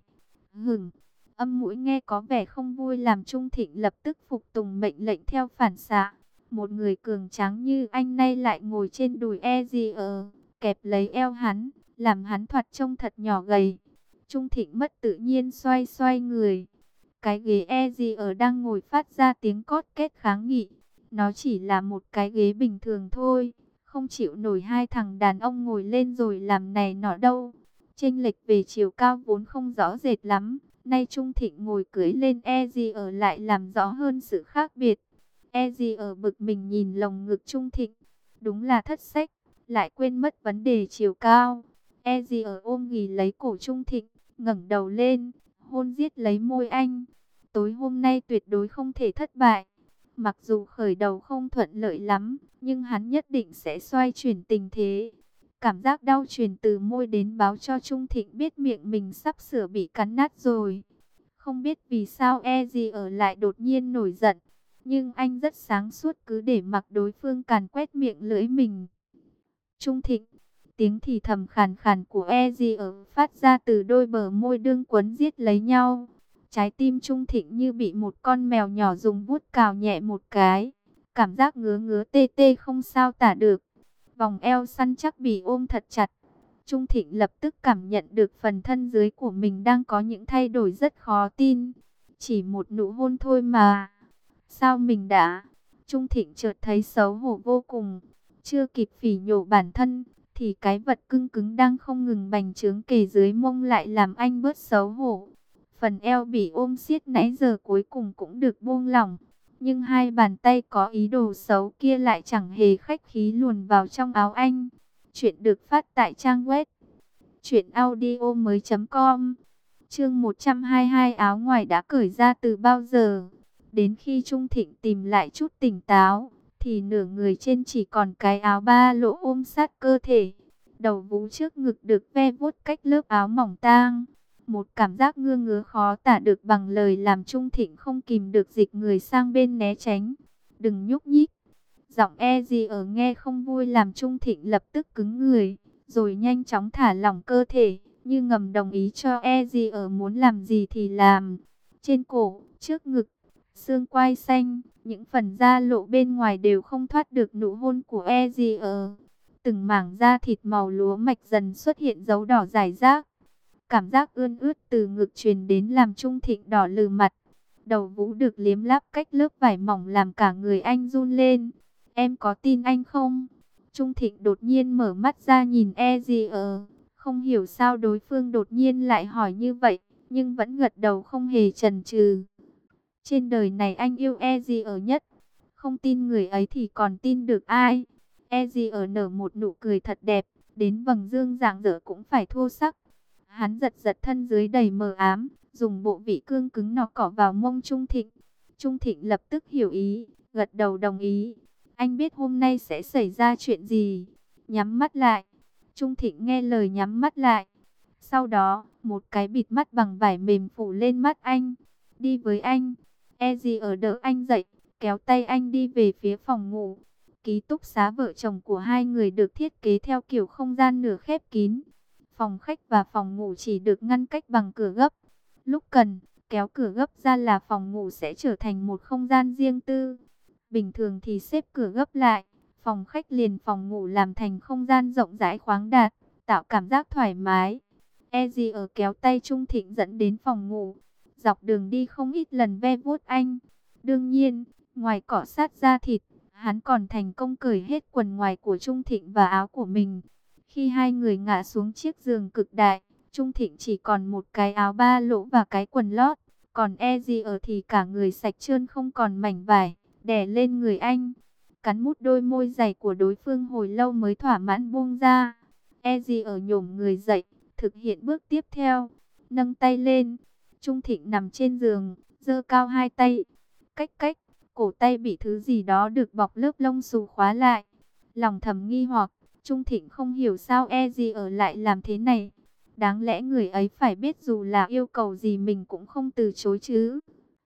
âm mũi nghe có vẻ không vui làm Trung Thịnh lập tức phục tùng mệnh lệnh theo phản xạ. Một người cường tráng như anh nay lại ngồi trên đùi EZR, kẹp lấy eo hắn, làm hắn thoạt trông thật nhỏ gầy. Trung Thịnh mất tự nhiên xoay xoay người. Cái ghế EZR đang ngồi phát ra tiếng cót két kháng nghị. Nó chỉ là một cái ghế bình thường thôi, không chịu nổi hai thằng đàn ông ngồi lên rồi làm này nọ đâu. Chênh lệch về chiều cao vốn không rõ rệt lắm, nay Trung Thịnh ngồi cưỡi lên EZR lại làm rõ hơn sự khác biệt. EZR bực mình nhìn lồng ngực Trung Thịnh, đúng là thất sách, lại quên mất vấn đề chiều cao. EZR ôm ghì lấy cổ Trung Thịnh, ngẩng đầu lên, hôn giết lấy môi anh. Tối hôm nay tuyệt đối không thể thất bại. Mặc dù khởi đầu không thuận lợi lắm, nhưng hắn nhất định sẽ xoay chuyển tình thế. Cảm giác đau truyền từ môi đến báo cho Trung Thịnh biết miệng mình sắp sửa bị cắn nát rồi. Không biết vì sao EZR lại đột nhiên nổi giận, nhưng anh rất sáng suốt cứ để mặc đối phương càn quét miệng lưỡi mình. Trung Thịnh, tiếng thì thầm khàn khàn của EZR phát ra từ đôi bờ môi đương quấn giết lấy nhau. Trái tim Trung Thịnh như bị một con mèo nhỏ dùng vuốt cào nhẹ một cái. cảm giác ngứa ngứa tê tê không sao tả được. Vòng eo săn chắc bị ôm thật chặt. Trung Thịnh lập tức cảm nhận được phần thân dưới của mình đang có những thay đổi rất khó tin. Chỉ một nụ hôn thôi mà. Sao mình đã... Trung Thịnh chợt thấy xấu hổ vô cùng. Chưa kịp phỉ nhổ bản thân, thì cái vật cứng cứng đang không ngừng bành trướng kề dưới mông lại làm anh bớt xấu hổ. Phần eo bị ôm siết nãy giờ cuối cùng cũng được buông lỏng. Nhưng hai bàn tay có ý đồ xấu kia lại chẳng hề khách khí luồn vào trong áo anh. Chuyện được phát tại trang web truyệnaudiomoi.com. Chương 122, áo ngoài đã cởi ra từ bao giờ? Đến khi Trung Thịnh tìm lại chút tỉnh táo, thì nửa người trên chỉ còn cái áo ba lỗ ôm sát cơ thể. Đầu vú trước ngực được ve vuốt cách lớp áo mỏng tang. Một cảm giác ngứa ngứa khó tả được bằng lời làm Trung Thịnh không kìm được dịch người sang bên né tránh. Đừng nhúc nhích. Giọng gì ở nghe không vui làm Trung Thịnh lập tức cứng người, rồi nhanh chóng thả lỏng cơ thể, như ngầm đồng ý cho gì ở muốn làm gì thì làm. Trên cổ, trước ngực, xương quai xanh, những phần da lộ bên ngoài đều không thoát được nụ hôn của gì ở. Từng mảng da thịt màu lúa mạch dần xuất hiện dấu đỏ rải rác. Cảm giác ươn ướt từ ngực truyền đến làm Trung Thịnh đỏ lừ mặt. Đầu vú được liếm láp cách lớp vải mỏng làm cả người anh run lên. Em có tin anh không? Trung Thịnh đột nhiên mở mắt ra nhìn gì ở. Không hiểu sao đối phương đột nhiên lại hỏi như vậy, nhưng vẫn gật đầu không hề chần chừ. Trên đời này anh yêu gì ở nhất. Không tin người ấy thì còn tin được ai? Gì ở nở một nụ cười thật đẹp, đến vầng dương rạng rỡ cũng phải thô sắc. Hắn giật giật thân dưới đầy mờ ám, dùng bộ vị cương cứng nó cỏ vào mông Trung Thịnh. Trung Thịnh lập tức hiểu ý, gật đầu đồng ý. Anh biết hôm nay sẽ xảy ra chuyện gì. Nhắm mắt lại. Trung Thịnh nghe lời nhắm mắt lại. Sau đó, một cái bịt mắt bằng vải mềm phủ lên mắt anh. Đi với anh. Gì ở đỡ anh dậy, kéo tay anh đi về phía phòng ngủ. Ký túc xá vợ chồng của hai người được thiết kế theo kiểu không gian nửa khép kín. Phòng khách và phòng ngủ chỉ được ngăn cách bằng cửa gấp. Lúc cần, kéo cửa gấp ra là phòng ngủ sẽ trở thành một không gian riêng tư. Bình thường thì xếp cửa gấp lại, phòng khách liền phòng ngủ làm thành không gian rộng rãi khoáng đạt, tạo cảm giác thoải mái. Gì ở kéo tay Trung Thịnh dẫn đến phòng ngủ. Dọc đường đi không ít lần ve vuốt anh. Đương nhiên, ngoài cọ sát da thịt, hắn còn thành công cởi hết quần ngoài của Trung Thịnh và áo của mình. Khi hai người ngã xuống chiếc giường cực đại, Trung Thịnh chỉ còn một cái áo ba lỗ và cái quần lót. Còn gì ở thì cả người sạch trơn không còn mảnh vải, đè lên người anh. Cắn mút đôi môi dày của đối phương hồi lâu mới thỏa mãn buông ra. Gì ở nhổm người dậy, thực hiện bước tiếp theo. Nâng tay lên, Trung Thịnh nằm trên giường, giơ cao hai tay. Cách cách, cổ tay bị thứ gì đó được bọc lớp lông xù khóa lại. Lòng thầm nghi hoặc, Trung Thịnh không hiểu sao gì ở lại làm thế này. Đáng lẽ người ấy phải biết dù là yêu cầu gì mình cũng không từ chối chứ.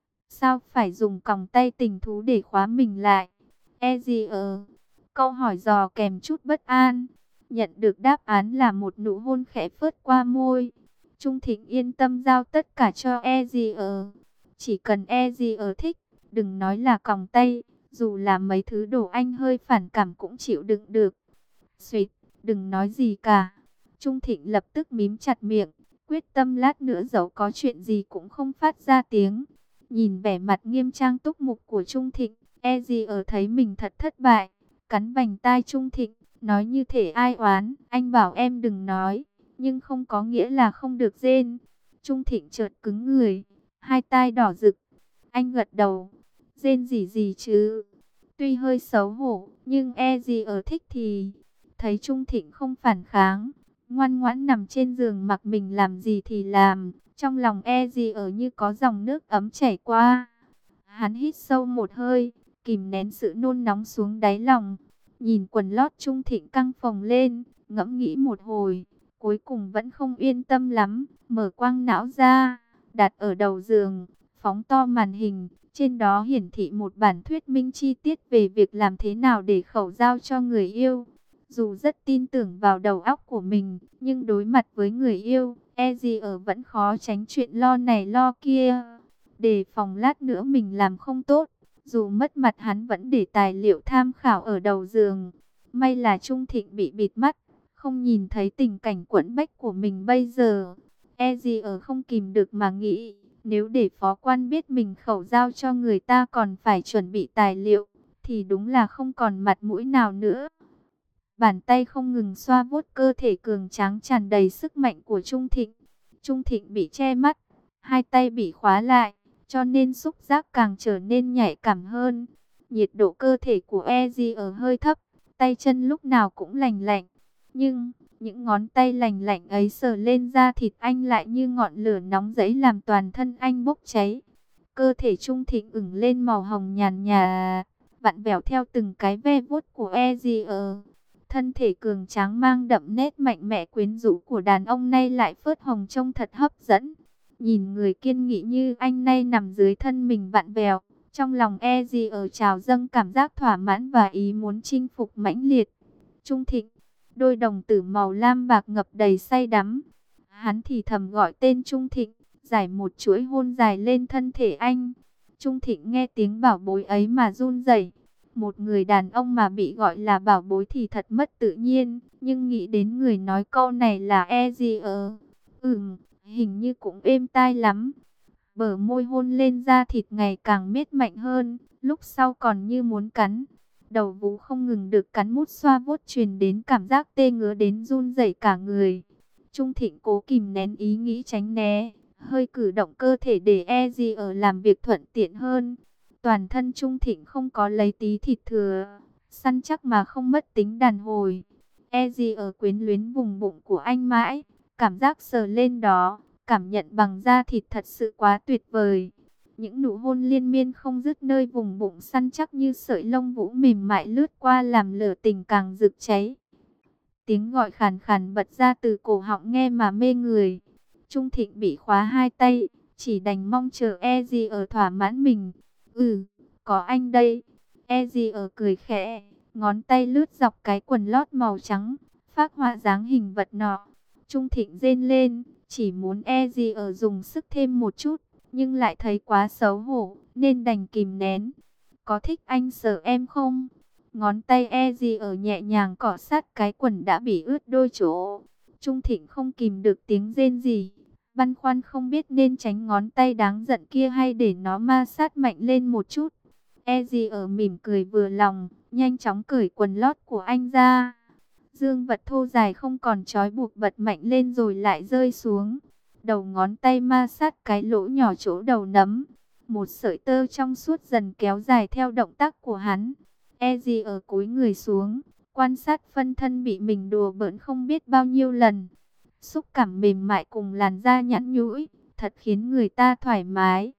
Sao phải dùng còng tay tình thú để khóa mình lại? Gì ở? Câu hỏi dò kèm chút bất an. Nhận được đáp án là một nụ hôn khẽ phớt qua môi. Trung Thịnh yên tâm giao tất cả cho gì ở. Chỉ cần gì ở thích, đừng nói là còng tay. Dù là mấy thứ đồ anh hơi phản cảm cũng chịu đựng được. Xuyệt, đừng nói gì cả. Trung Thịnh lập tức mím chặt miệng, quyết tâm lát nữa dẫu có chuyện gì cũng không phát ra tiếng. Nhìn vẻ mặt nghiêm trang túc mục của Trung Thịnh, gì ở thấy mình thật thất bại, cắn vành tai Trung Thịnh, nói như thể ai oán, anh bảo em đừng nói, nhưng không có nghĩa là không được rên. Trung Thịnh chợt cứng người, hai tai đỏ rực, anh gật đầu, rên gì chứ. Tuy hơi xấu hổ, nhưng gì ở thích thì... Thấy Trung Thịnh không phản kháng, ngoan ngoãn nằm trên giường mặc mình làm gì thì làm, trong lòng gì ở như có dòng nước ấm chảy qua. Hắn hít sâu một hơi, kìm nén sự nôn nóng xuống đáy lòng. Nhìn quần lót Trung Thịnh căng phồng lên, ngẫm nghĩ một hồi, cuối cùng vẫn không yên tâm lắm, mở quang não ra, đặt ở đầu giường, phóng to màn hình. Trên đó hiển thị một bản thuyết minh chi tiết về việc làm thế nào để khẩu giao cho người yêu. Dù rất tin tưởng vào đầu óc của mình, nhưng đối mặt với người yêu, gì ở vẫn khó tránh chuyện lo này lo kia. Để phòng lát nữa mình làm không tốt, Dù mất mặt hắn vẫn để tài liệu tham khảo ở đầu giường. May là Trung Thịnh bị bịt mắt, không nhìn thấy tình cảnh quẫn bách của mình bây giờ. E gì ở không kìm được mà nghĩ, nếu để phó quan biết mình khẩu giao cho người ta còn phải chuẩn bị tài liệu, thì đúng là không còn mặt mũi nào nữa. Bàn tay không ngừng xoa vuốt cơ thể cường tráng tràn đầy sức mạnh của Trung Thịnh. Trung Thịnh bị che mắt, hai tay bị khóa lại, cho nên xúc giác càng trở nên nhạy cảm hơn. Nhiệt độ cơ thể của Eji ở hơi thấp, tay chân lúc nào cũng lành lạnh. Nhưng, những ngón tay lành lạnh ấy sờ lên da thịt anh lại như ngọn lửa nóng rẫy làm toàn thân anh bốc cháy. Cơ thể Trung Thịnh ửng lên màu hồng nhàn nhà, vặn vẹo theo từng cái ve vuốt của Eji. Thân thể cường tráng mang đậm nét mạnh mẽ quyến rũ của đàn ông nay lại phớt hồng trông thật hấp dẫn. Nhìn người kiên nghị như anh nay nằm dưới thân mình vặn vẹo, trong lòng Eji trào dâng cảm giác thỏa mãn và ý muốn chinh phục mãnh liệt. Trung Thịnh, đôi đồng tử màu lam bạc ngập đầy say đắm. Hắn thì thầm gọi tên Trung Thịnh, giải một chuỗi hôn dài lên thân thể anh. Trung Thịnh nghe tiếng bảo bối ấy mà run rẩy. Một người đàn ông mà bị gọi là bảo bối thì thật mất tự nhiên. Nhưng nghĩ đến người nói câu này là Eji. Hình như cũng êm tai lắm. Bờ môi hôn lên da thịt ngày càng miết mạnh hơn, lúc sau còn như muốn cắn. Đầu vú không ngừng được cắn mút xoa vuốt truyền đến cảm giác tê ngứa đến run rẩy cả người. Trung Thịnh cố kìm nén ý nghĩ tránh né, hơi cử động cơ thể để Eji làm việc thuận tiện hơn. Toàn thân Trung Thịnh không có lấy tí thịt thừa, săn chắc mà không mất tính đàn hồi. Eji quyến luyến vùng bụng của anh mãi, cảm giác sờ lên đó, cảm nhận bằng da thịt thật sự quá tuyệt vời. Những nụ hôn liên miên không dứt nơi vùng bụng săn chắc như sợi lông vũ mềm mại lướt qua làm lửa tình càng rực cháy. Tiếng gọi khàn khàn bật ra từ cổ họng nghe mà mê người. Trung Thịnh bị khóa hai tay, chỉ đành mong chờ Eji thỏa mãn mình. Có anh đây. Eji cười khẽ, ngón tay lướt dọc cái quần lót màu trắng, phác họa dáng hình vật nọ. Trung Thịnh rên lên, chỉ muốn Eji dùng sức thêm một chút, nhưng lại thấy quá xấu hổ, nên đành kìm nén. Có thích anh sờ em không? Ngón tay Eji nhẹ nhàng cọ sát cái quần đã bị ướt đôi chỗ. Trung Thịnh không kìm được tiếng rên gì, băn khoăn không biết nên tránh ngón tay đáng giận kia hay để nó ma sát mạnh lên một chút. Eji mỉm cười vừa lòng, nhanh chóng cởi quần lót của anh ra. Dương vật thô dài không còn trói buộc bật mạnh lên rồi lại rơi xuống. Đầu ngón tay ma sát cái lỗ nhỏ chỗ đầu nấm. Một sợi tơ trong suốt dần kéo dài theo động tác của hắn. Eji cúi người xuống, quan sát phân thân bị mình đùa bỡn không biết bao nhiêu lần. Xúc cảm mềm mại cùng làn da nhẵn nhũi, thật khiến người ta thoải mái.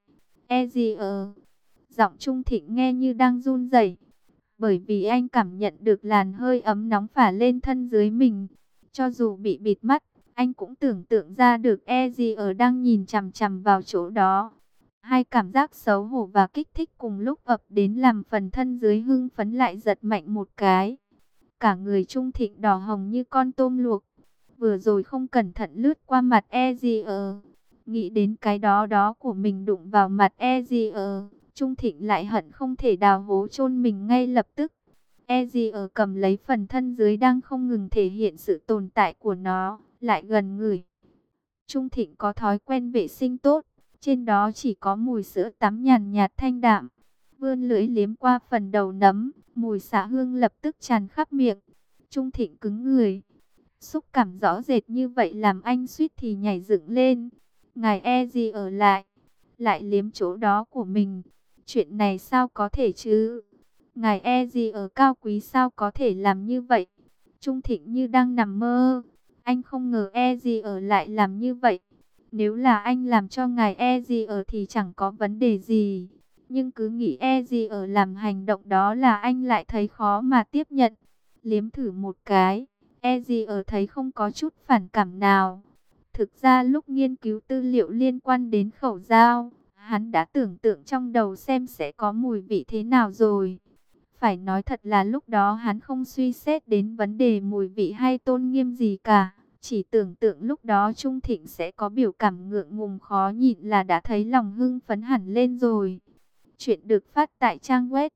Eji, giọng Trung Thịnh nghe như đang run rẩy, bởi vì anh cảm nhận được làn hơi ấm nóng phả lên thân dưới mình. Cho dù bị bịt mắt, anh cũng tưởng tượng ra được Eji đang nhìn chằm chằm vào chỗ đó. Hai cảm giác xấu hổ và kích thích cùng lúc ập đến làm phần thân dưới hưng phấn lại giật mạnh một cái. Cả người Trung Thịnh đỏ hồng như con tôm luộc. Vừa rồi không cẩn thận lướt qua mặt Eji. Nghĩ đến cái đó của mình đụng vào mặt Eji. Trung Thịnh lại hận không thể đào hố chôn mình ngay lập tức. Eji cầm lấy phần thân dưới đang không ngừng thể hiện sự tồn tại của nó, lại gần người. Trung Thịnh có thói quen vệ sinh tốt, trên đó chỉ có mùi sữa tắm nhàn nhạt thanh đạm. Vươn lưỡi liếm qua phần đầu nấm, mùi xạ hương lập tức tràn khắp miệng. Trung Thịnh cứng người. Xúc cảm rõ rệt như vậy làm anh suýt thì nhảy dựng lên. Ngài Eji lại liếm chỗ đó của mình. Chuyện này sao có thể chứ? Ngài Eji cao quý sao có thể làm như vậy? Trung Thịnh như đang nằm mơ. Anh không ngờ Eji lại làm như vậy. Nếu là anh làm cho ngài Eji thì chẳng có vấn đề gì. Nhưng cứ nghĩ Eji làm hành động đó là anh lại thấy khó mà tiếp nhận. Liếm thử một cái, Eji thấy không có chút phản cảm nào. Thực ra lúc nghiên cứu tư liệu liên quan đến khẩu dao, hắn đã tưởng tượng trong đầu xem sẽ có mùi vị thế nào rồi. Phải nói thật là lúc đó hắn không suy xét đến vấn đề mùi vị hay tôn nghiêm gì cả. Chỉ tưởng tượng lúc đó Trung Thịnh sẽ có biểu cảm ngượng ngùng khó nhịn là đã thấy lòng hưng phấn hẳn lên rồi. Chuyện được phát tại trang web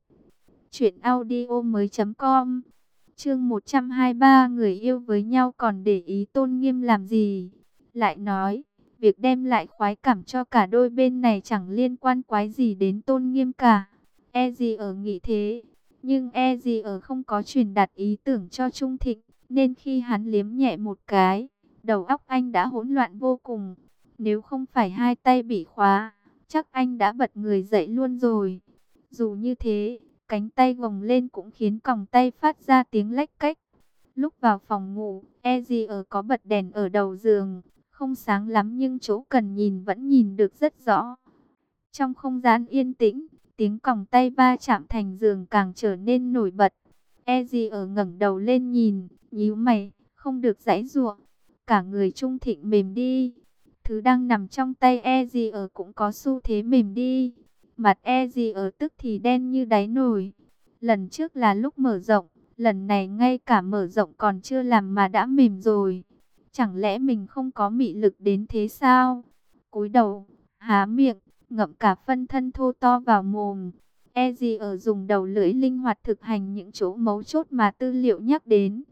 truyệnaudiomoi.com. Chương 123, người yêu với nhau còn để ý tôn nghiêm làm gì? Lại nói, việc đem lại khoái cảm cho cả đôi bên này chẳng liên quan quái gì đến tôn nghiêm cả. E gì ở nghĩ thế, nhưng e gì ở không có truyền đạt ý tưởng cho Trung Thịnh, nên khi hắn liếm nhẹ một cái, đầu óc anh đã hỗn loạn vô cùng. Nếu không phải hai tay bị khóa, chắc anh đã bật người dậy luôn rồi. Dù như thế, cánh tay gồng lên cũng khiến còng tay phát ra tiếng lách cách. Lúc vào phòng ngủ, e gì ở có bật đèn ở đầu giường, không sáng lắm nhưng chỗ cần nhìn vẫn nhìn được rất rõ. Trong không gian yên tĩnh, tiếng còng tay va chạm thành giường càng trở nên nổi bật. E gì ở ngẩng đầu lên nhìn, nhíu mày, không được giãy giụa. Cả người Trung Thịnh mềm đi. Thứ đang nằm trong tay e gì ở cũng có xu thế mềm đi. Mặt e gì ở tức thì đen như đáy nồi. Lần trước là lúc mở rộng, lần này ngay cả mở rộng còn chưa làm mà đã mềm rồi. Chẳng lẽ mình không có mị lực đến thế sao? Cúi đầu, há miệng, ngậm cả phân thân thô to vào mồm. E gì ở dùng đầu lưỡi linh hoạt thực hành những chỗ mấu chốt mà tư liệu nhắc đến.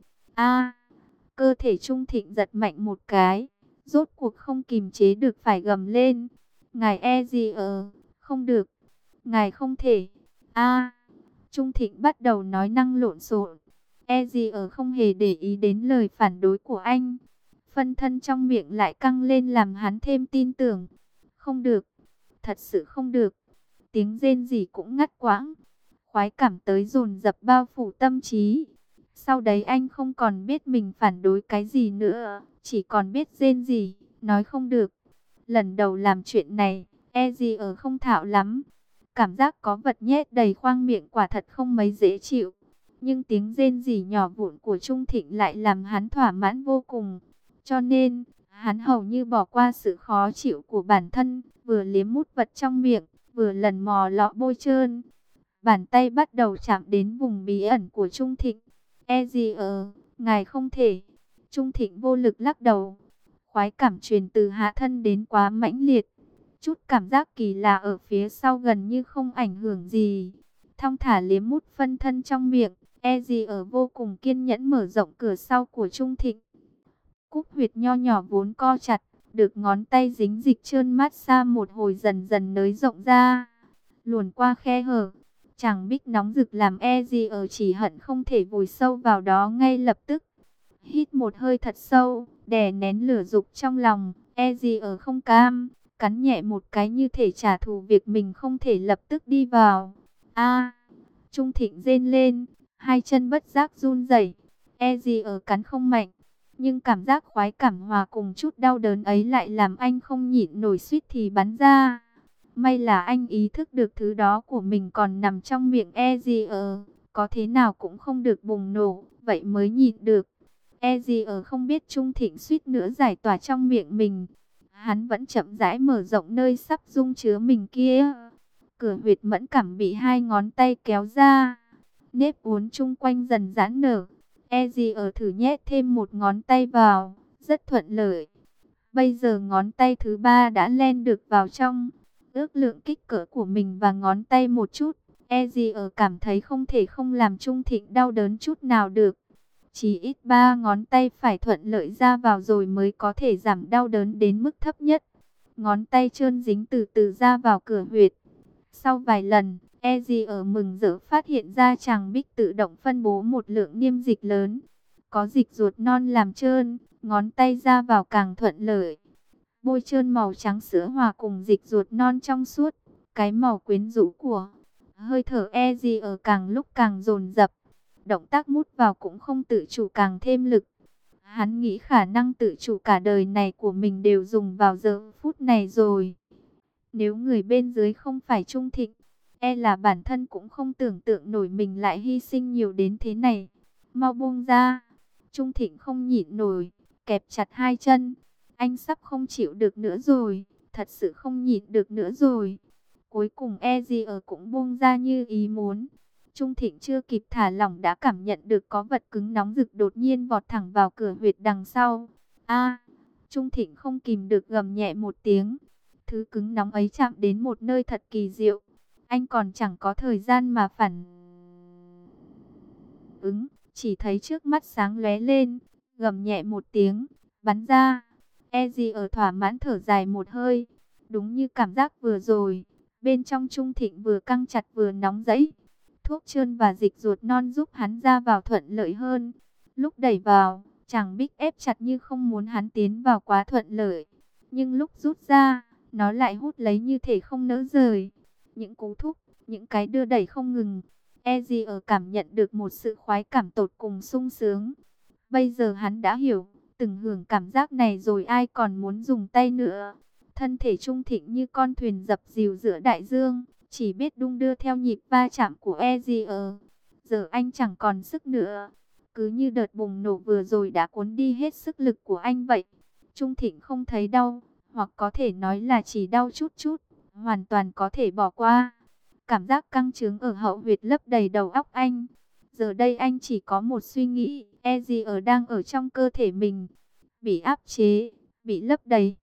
Cơ thể Trung Thịnh giật mạnh một cái, rốt cuộc không kìm chế được phải gầm lên. Ngài e gì ở, không được, ngài không thể. Trung Thịnh bắt đầu nói năng lộn xộn. E gì ở không hề để ý đến lời phản đối của anh. Phân thân trong miệng lại căng lên làm hắn thêm tin tưởng. Không được, thật sự không được. Tiếng rên rỉ cũng ngắt quãng. Khoái cảm tới dồn dập bao phủ tâm trí. Sau đấy anh không còn biết mình phản đối cái gì nữa, chỉ còn biết rên rỉ, nói không được. Lần đầu làm chuyện này, e gì ở không thạo lắm. Cảm giác có vật nhét đầy khoang miệng quả thật không mấy dễ chịu. Nhưng tiếng rên rỉ nhỏ vụn của Trung Thịnh lại làm hắn thỏa mãn vô cùng. Cho nên, hắn hầu như bỏ qua sự khó chịu của bản thân, vừa liếm mút vật trong miệng, vừa lần mò lọ bôi trơn. Bàn tay bắt đầu chạm đến vùng bí ẩn của Trung Thịnh. E gì ngài không thể. Trung Thịnh vô lực lắc đầu. Khoái cảm truyền từ hạ thân đến quá mãnh liệt. Chút cảm giác kỳ lạ ở phía sau gần như không ảnh hưởng gì. Thong thả liếm mút phân thân trong miệng. E gì vô cùng kiên nhẫn mở rộng cửa sau của Trung Thịnh. Cúc huyệt nho nhỏ vốn co chặt, được ngón tay dính dịch trơn mát xa một hồi dần dần nới rộng ra. Luồn qua khe hở. Chàng bích nóng rực làm e gì chỉ hận không thể vùi sâu vào đó ngay lập tức. Hít một hơi thật sâu, đè nén lửa dục trong lòng, e gì không cam, cắn nhẹ một cái như thể trả thù việc mình không thể lập tức đi vào. Trung Thịnh rên lên, hai chân bất giác run rẩy. E gì cắn không mạnh, nhưng cảm giác khoái cảm hòa cùng chút đau đớn ấy lại làm anh không nhịn nổi suýt thì bắn ra. May là anh ý thức được thứ đó của mình còn nằm trong miệng e gì có thế nào cũng không được bùng nổ, vậy mới nhịn được. E gì không biết Trung Thịnh suýt nữa giải tỏa trong miệng mình. Hắn vẫn chậm rãi mở rộng nơi sắp dung chứa mình kia. Cửa huyệt mẫn cảm bị hai ngón tay kéo ra. Nếp uốn chung quanh dần giãn nở. E gì thử nhét thêm một ngón tay vào, rất thuận lợi. Bây giờ ngón tay thứ ba đã len được vào trong. Ước lượng kích cỡ của mình và ngón tay một chút, e gì cảm thấy không thể không làm Trung Thịnh đau đớn chút nào được. Chỉ ít 3 ngón tay phải thuận lợi ra vào rồi mới có thể giảm đau đớn đến mức thấp nhất. Ngón tay trơn dính từ từ ra vào cửa huyệt. Sau vài lần, e gì mừng rỡ phát hiện ra chàng bích tự động phân bố một lượng niêm dịch lớn. Có dịch ruột non làm trơn, ngón tay ra vào càng thuận lợi. Bôi trơn màu trắng sữa hòa cùng dịch ruột non trong suốt, cái màu quyến rũ của hơi thở e gì càng lúc càng dồn dập. Động tác mút vào cũng không tự chủ càng thêm lực. Hắn nghĩ khả năng tự chủ cả đời này của mình đều dùng vào giờ phút này rồi. Nếu người bên dưới không phải Trung Thịnh, e là bản thân cũng không tưởng tượng nổi mình lại hy sinh nhiều đến thế này. Mau buông ra. Trung Thịnh không nhịn nổi, kẹp chặt hai chân. Anh sắp không chịu được nữa rồi, thật sự không nhịn được nữa rồi. Cuối cùng e gì cũng buông ra như ý muốn. Trung Thịnh chưa kịp thả lỏng đã cảm nhận được có vật cứng nóng rực đột nhiên vọt thẳng vào cửa huyệt đằng sau. Trung Thịnh không kìm được gầm nhẹ một tiếng. Thứ cứng nóng ấy chạm đến một nơi thật kỳ diệu. anh còn chẳng có thời gian mà phản ứng, chỉ thấy trước mắt sáng lóe lên, gầm nhẹ một tiếng, bắn ra. Eddie ở thỏa mãn thở dài một hơi, đúng như cảm giác vừa rồi, bên trong Trung Thịnh vừa căng chặt vừa nóng rẫy. Thuốc trơn và dịch ruột non giúp hắn ra vào thuận lợi hơn. Lúc đẩy vào, chàng Bích ép chặt như không muốn hắn tiến vào quá thuận lợi. Nhưng lúc rút ra, nó lại hút lấy như thể không nỡ rời. Những cú thúc, những cái đưa đẩy không ngừng. Eddie ở cảm nhận được một sự khoái cảm tột cùng sung sướng. Bây giờ hắn đã hiểu, từng hưởng cảm giác này rồi ai còn muốn dùng tay nữa. Thân thể Trung Thịnh như con thuyền dập dìu giữa đại dương, chỉ biết đung đưa theo nhịp va chạm của Eddie. Giờ anh chẳng còn sức nữa. Cứ như đợt bùng nổ vừa rồi đã cuốn đi hết sức lực của anh vậy. Trung Thịnh không thấy đau, hoặc có thể nói là chỉ đau chút chút, hoàn toàn có thể bỏ qua. Cảm giác căng cứng ở hậu huyệt lấp đầy đầu óc anh. Giờ đây anh chỉ có một suy nghĩ, Eddie đang ở trong cơ thể mình, bị áp chế, bị lấp đầy.